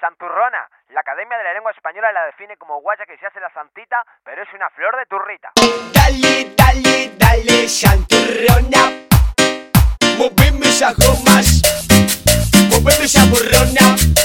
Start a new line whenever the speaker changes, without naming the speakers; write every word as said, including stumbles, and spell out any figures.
Santurrona. La Academia de la Lengua Española la define como guaya que se hace la santita, pero es una flor de turrita.
Dale, dale, dale, santurrona. Moveme esas gomas, moveme esa burrona.